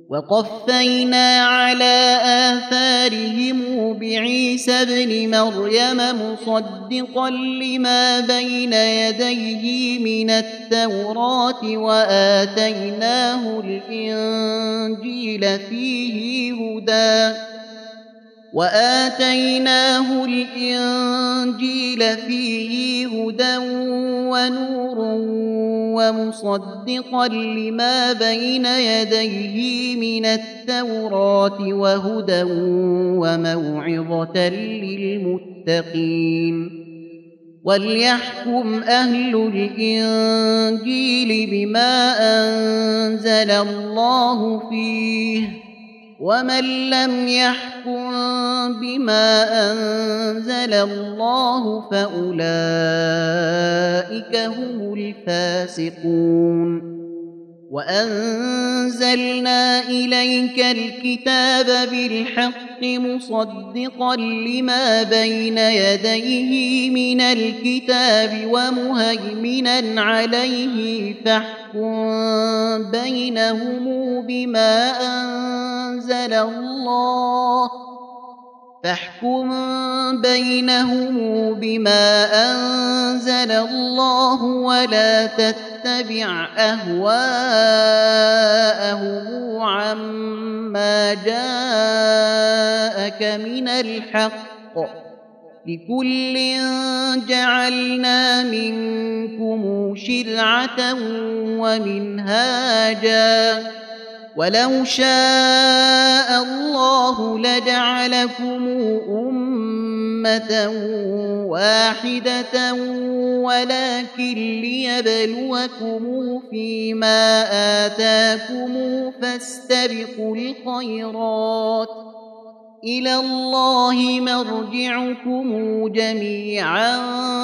وقفينا على آثارهم بعيسى ابن مريم مصدقا لما بين يديه من التوراة وآتيناه الإنجيل فيه هدى ونور ومصدقا لما بين يديه من التوراة وهدى وموعظة للمتقين وليحكم أهل الإنجيل بما أنزل الله فيه ومن لم يحكم بما أنزل الله فأولئك هم الفاسقون وأنزلنا إليك الكتاب بالحق مصدقا لما بين يديه من الكتاب ومهيمنا عليه فاحكم بينهم بما أنزل الله ولا تتبع أهواءهم عما جاءك من الحق لكل جعلنا منكم شرعة ومنهاجا ولو شاء الله لجعلكم أمة واحدة ولكن ليبلوكم فيما آتاكم فاستبقوا الخيرات إلى الله مرجعكم جميعا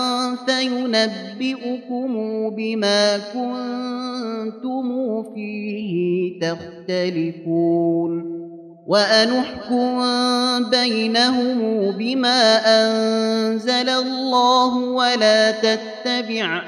فينبئكم بما كنتم فيه تختلفون وأنحكم بينهم بما أنزل الله ولا تتبع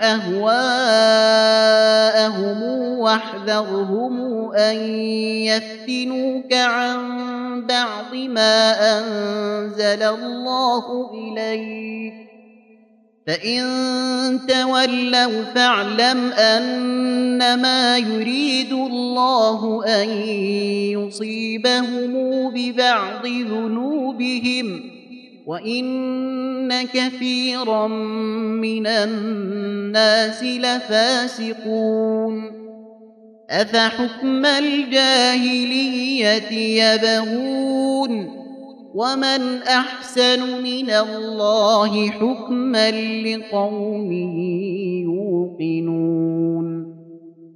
أهواءهم واحذرهم أن يفتنوك عن بعض ما أنزل الله إليك فإن تولوا فاعلم أنما يريد الله أن يصيبهم ببعض ذنوبهم وإن كثيرا من الناس لفاسقون أفحكم الجاهلية يبغون ومن أحسن من الله حكما لقوم يوقنون